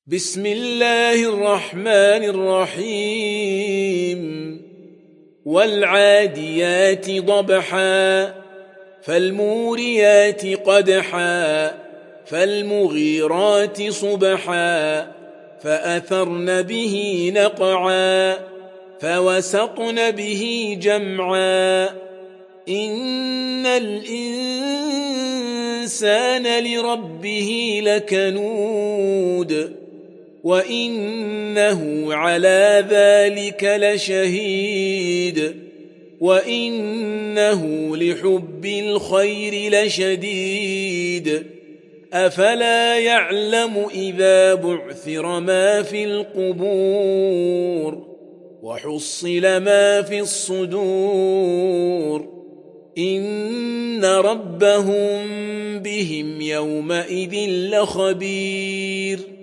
بسم الله الرحمن الرحيم والعاديات ضبحا فالموريات قدحا فالمغيرات صبحا فأثرن به نقعا فوسطن به جمعا إن الإنسان لربه لكنود وإنه على ذلك لشهيد وإنه لحب الخير لشديد أفلا يعلم إذا بعثر ما في القبور وحصل ما في الصدور إن ربهم بهم يومئذ لخبير